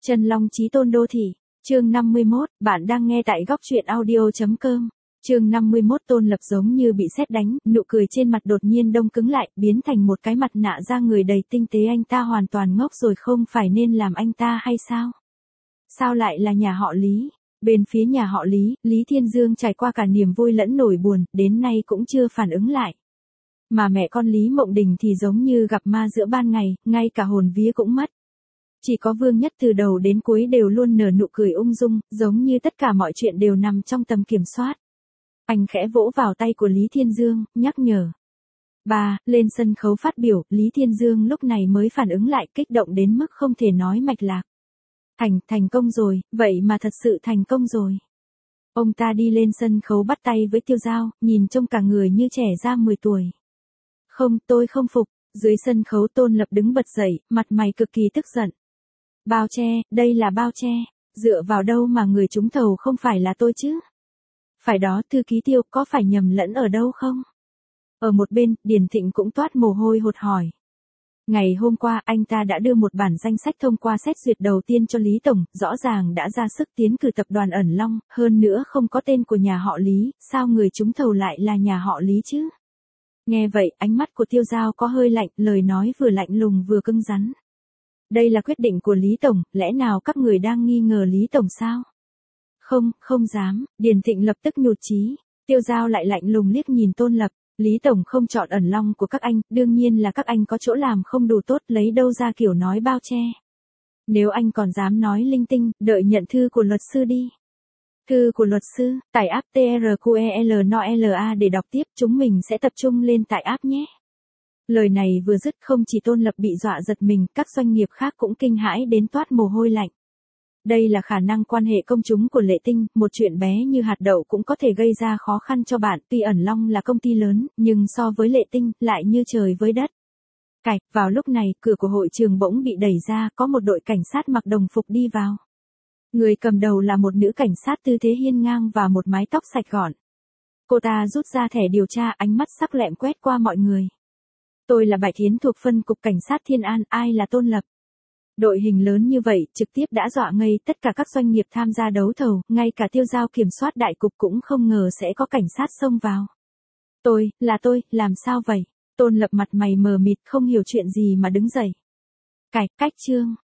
Chân Long Chí Tôn Đô Thị, chương 51, bạn đang nghe tại góc truyện audio.com. Chương 51 Tôn Lập giống như bị sét đánh, nụ cười trên mặt đột nhiên đông cứng lại, biến thành một cái mặt nạ da người đầy tinh tế. Anh ta hoàn toàn ngốc rồi, không phải nên làm anh ta hay sao? Sao lại là nhà họ Lý? Bên phía nhà họ Lý, Lý Thiên Dương trải qua cả niềm vui lẫn nỗi buồn, đến nay cũng chưa phản ứng lại. Mà mẹ con Lý Mộng Đình thì giống như gặp ma giữa ban ngày, ngay cả hồn vía cũng mất. Chỉ có Vương Nhất từ đầu đến cuối đều luôn nở nụ cười ung dung, giống như tất cả mọi chuyện đều nằm trong tầm kiểm soát. Anh khẽ vỗ vào tay của Lý Thiên Dương, nhắc nhở. Bà, lên sân khấu phát biểu, Lý Thiên Dương lúc này mới phản ứng lại, kích động đến mức không thể nói mạch lạc. Thành công rồi, vậy mà thật sự thành công rồi. Ông ta đi lên sân khấu bắt tay với Tiêu Dao, nhìn trông cả người như trẻ ra 10 tuổi. Không, tôi không phục. Dưới sân khấu Tôn Lập đứng bật dậy, mặt mày cực kỳ tức giận. Bao che, đây là bao che. Dựa vào đâu mà người trúng thầu không phải là tôi chứ? Phải đó, thư ký Tiêu, có phải nhầm lẫn ở đâu không? Ở một bên, Điền Thịnh cũng toát mồ hôi hột hỏi. Ngày hôm qua, anh ta đã đưa một bản danh sách thông qua xét duyệt đầu tiên cho Lý Tổng, rõ ràng đã ra sức tiến cử tập đoàn Ẩn Long, hơn nữa không có tên của nhà họ Lý, sao người trúng thầu lại là nhà họ Lý chứ? Nghe vậy, ánh mắt của Tiêu Dao có hơi lạnh, lời nói vừa lạnh lùng vừa cứng rắn. Đây là quyết định của Lý Tổng, lẽ nào các người đang nghi ngờ Lý Tổng sao? Không dám, Điền Thịnh lập tức nhụt chí. Tiêu Dao lại lạnh lùng liếc nhìn Tôn Lập. Lý Tổng không chọn Ẩn Long của các anh, đương nhiên là các anh có chỗ làm không đủ tốt, lấy đâu ra kiểu nói bao che. Nếu anh còn dám nói linh tinh, đợi nhận thư của luật sư đi. Thư của luật sư, tải app TRQELNOLA để đọc tiếp, chúng mình sẽ tập trung lên tại app nhé. Lời này vừa dứt, không chỉ Tôn Lập bị dọa giật mình, các doanh nghiệp khác cũng kinh hãi đến toát mồ hôi lạnh. Đây là khả năng quan hệ công chúng của Lệ Tinh, một chuyện bé như hạt đậu cũng có thể gây ra khó khăn cho bạn, tuy Ẩn Long là công ty lớn, nhưng so với Lệ Tinh, lại như trời với đất. Vào lúc này, cửa của hội trường bỗng bị đẩy ra, có một đội cảnh sát mặc đồng phục đi vào. Người cầm đầu là một nữ cảnh sát tư thế hiên ngang và một mái tóc sạch gọn. Cô ta rút ra thẻ điều tra, ánh mắt sắc lẹm quét qua mọi người. Tôi là Bạch Thiến thuộc phân cục cảnh sát Thiên An, ai là Tôn Lập? Đội hình lớn như vậy, trực tiếp đã dọa ngây tất cả các doanh nghiệp tham gia đấu thầu, ngay cả Tiêu Dao kiểm soát đại cục cũng không ngờ sẽ có cảnh sát xông vào. Tôi, làm sao vậy? Tôn Lập mặt mày mờ mịt không hiểu chuyện gì mà đứng dậy. Cách chương,